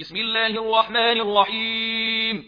بسم الله الرحمن الرحيم.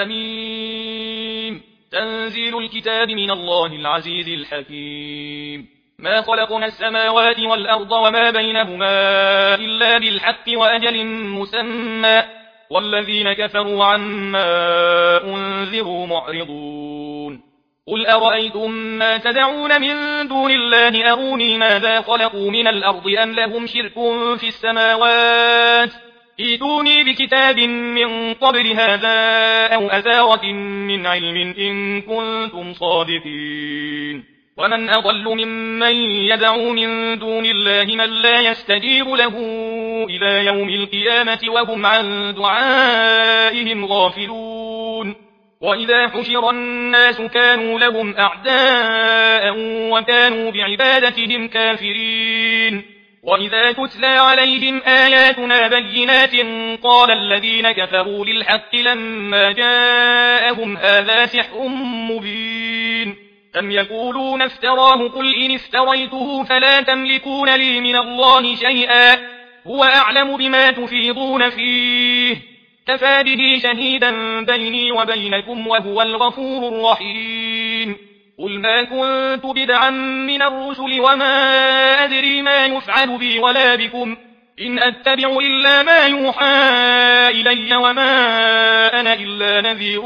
حميم. تنزيل الكتاب من الله العزيز الحكيم. ما خلقنا السماوات والأرض وما بينهما إلا بالحق وأجل مسمى والذين كفروا عما أنذروا معرضون. قل أرأيتم ما تدعون من دون الله أروني ماذا خلقوا من الأرض أم لهم شرك في السماوات ائتوني بكتاب من قبل هذا أو أثارة من علم إن كنتم صادقين. ومن أضل ممن يدعو من دون الله من لا يستجيب له إلى يوم القيامة وهم عن دعائهم غافلون. وإذا حشر الناس كانوا لهم أعداء وكانوا بعبادتهم كافرين. وإذا تتلى عليهم آياتنا بينات قال الذين كفروا للحق لما جاءهم هذا سحر مبين. أم يقولون افتراه قل إن افتريته فلا تملكون لي من الله شيئا هو أعلم بما تفيضون فيه كفى به شهيدا بيني وبينكم وهو الغفور الرحيم. قل ما كنت بدعا من الرسل وما أدري ما يفعل بي ولا بكم إن أتبع إلا ما يوحى إلي وما أنا إلا نذير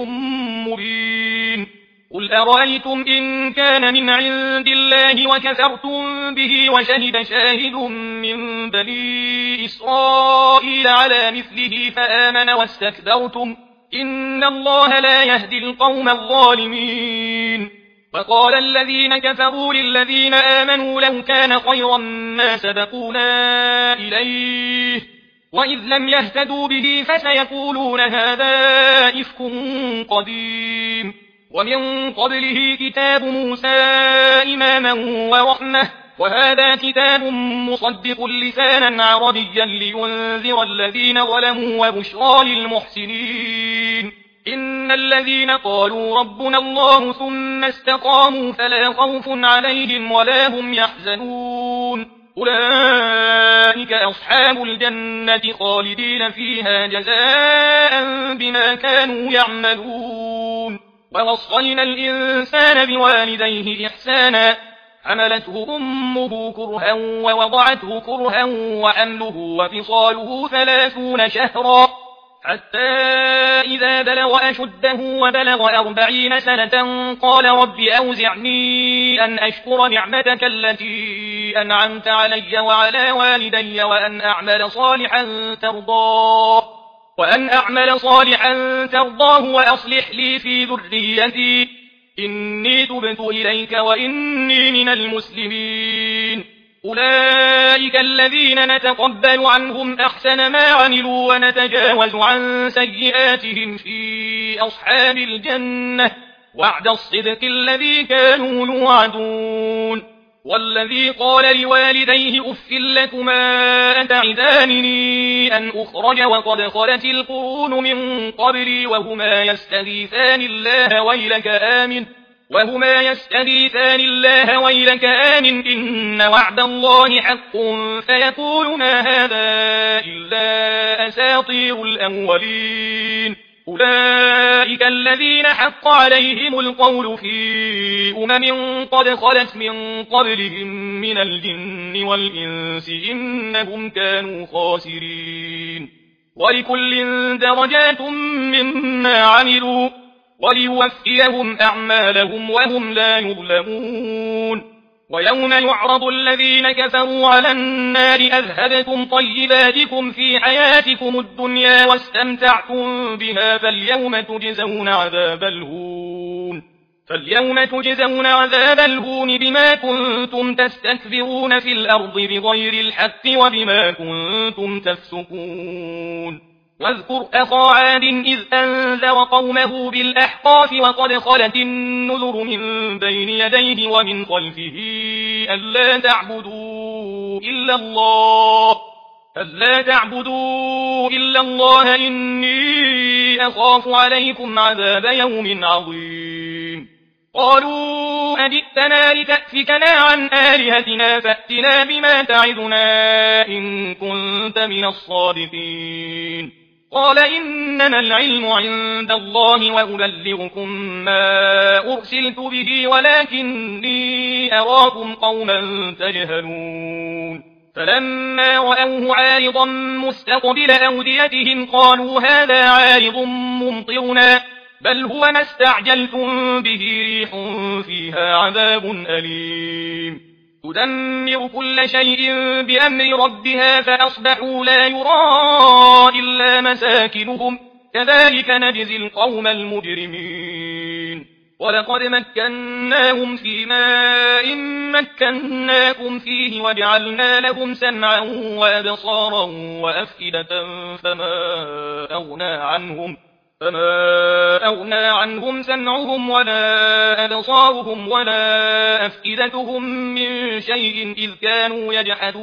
مبين. قل أرأيتم إن كان من عند الله وكفرتم به وشهد شاهد من بني إسرائيل على مثله فآمن واستكبرتم إن الله لا يهدي القوم الظالمين. وقال الذين كفروا للذين آمنوا لو كان خيرا ما سبقونا إليه وإذ لم يهتدوا به فسيقولون هذا إفك قديم. ومن قبله كتاب موسى إماما ورحمة وهذا كتاب مصدق لسانا عربيا لينذر الذين ظلموا وبشرى للمحسنين. إن الذين قالوا ربنا الله ثم استقاموا فلا خوف عليهم ولا هم يحزنون أولئك أصحاب الجنة خالدين فيها جزاء بما كانوا يعملون. ووصينا الإنسان بوالديه إحسانا حملته أمه كرها ووضعته كرها وحمله وفصاله 30 شهرا حتى إذا بلغ أشده وبلغ 40 سنة قال رب أوزعني أن أشكر نعمتك التي أنعمت علي وعلى والدي وأن أعمل صالحا ترضاه وأصلح لي في ذريتي إني تبت إليك وإني من المسلمين. أولئك الذين نتقبل عنهم أحسن ما عملوا ونتجاوز عن سيئاتهم في أصحاب الجنة وعد الصدق الذي كانوا يوعدون. والذي قال لوالديه أف لكما أتعدانني أن أخرج وقد خلت القرون من قبلي وهما يستغيثان الله ويلك آمن إن وعد الله حق فيقول ما هذا إلا أساطير الأولين. أولئك الذين حق عليهم القول في قد خلت من قبلهم من الجن والإنس إنهم كانوا خاسرين. ولكل درجات مما عملوا وليوفيهم أعمالهم وهم لا يظلمون. ويوم يعرض الذين كفروا على النار أذهبتم طيباتكم في حياتكم الدنيا واستمتعتم بها فاليوم تجزون عذاب الهون بما كنتم تستكبرون في الأرض بغير الحق وبما كنتم تفسقون. واذكر أخا عاد إذ أنذر قومه بالأحقاف وقد خلت النذر من بين يديه ومن خلفه ألا تعبدوا إلا الله إني أخاف عليكم عذاب يوم عظيم. قالوا أجئتنا لتأفكنا عن آلهتنا فأتنا بما تعدنا إن كنت من الصادقين. قال إنما العلم عند الله وأبلغكم ما أرسلت به ولكني أراكم قوما تجهلون فلما رأوه عارضا مستقبل أوديتهم قالوا هذا عارض ممطرنا بل هو ما استعجلتم به ريح فيها عذاب أليم تدمر كل شيء بأمر ربها فأصبحوا لا يرى إلا مساكنهم كذلك نجزي القوم المجرمين ولقد مكناهم في ماء مكناكم فيه وجعلنا لهم سمعا وأبصارا وأفئدة فما أغنى عنهم سمعهم ولا أبصارهم ولا أفئدتهم من شيء إذ كانوا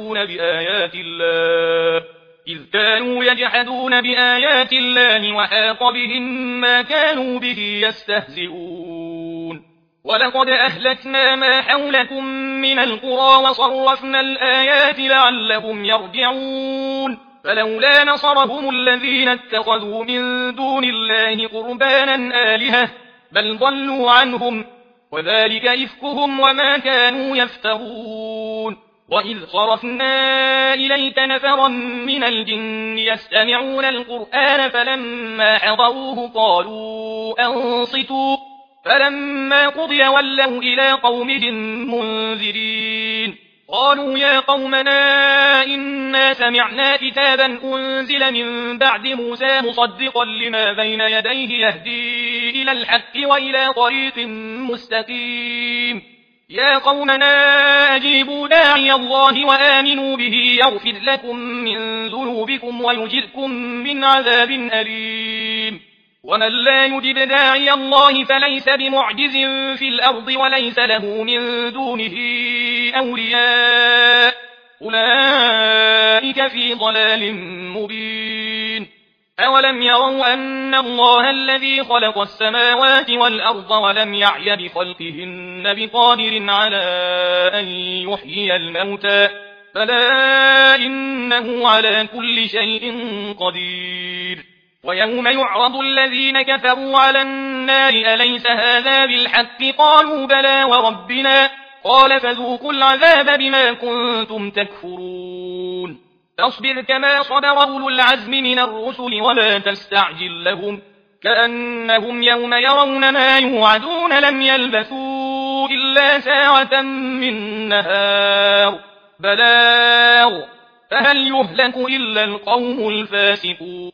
يجحدون بآيات الله وحاق بهم ما كانوا به يستهزئون ولقد أهلكنا ما حولكم من القرى وصرفنا الآيات لعلهم يرجعون فلولا نصرهم الذين اتخذوا من دون الله قربانا آلهة بل ضلوا عنهم وذلك إفكهم وما كانوا يفترون وإذ صرفنا إليك نفرا من الجن يستمعون القرآن فلما حضروه قالوا أنصتوا فلما قضي ولوا إلى قومهم منذرين قالوا يا قومنا إنا سمعنا كتابا أنزل من بعد موسى مصدقا لما بين يديه يهدي إلى الحق وإلى طريق مستقيم يا قومنا أجيبوا داعي الله وآمنوا به يغفر لكم من ذنوبكم ويجركم من عذاب أليم ومن لا يجب داعي الله فليس بمعجز في الأرض وليس له من دونه أولياء أولئك في ضلال مبين أولم يروا أن الله الذي خلق السماوات والأرض ولم يعي بخلقهن بقادر على أن يحيي الموتى بلى إنه على كل شيء قدير ويوم يعرض الذين كفروا على النار أليس هذا بالحق قالوا بلى وربنا قال فذوقوا العذاب بما كنتم تكفرون فاصبر كما صبر أولو العزم من الرسل ولا تستعجل لهم كأنهم يوم يرون ما يوعدون لم يلبثوا إلا ساعة من نهار بلاغ فهل يهلك إلا القوم الفاسقون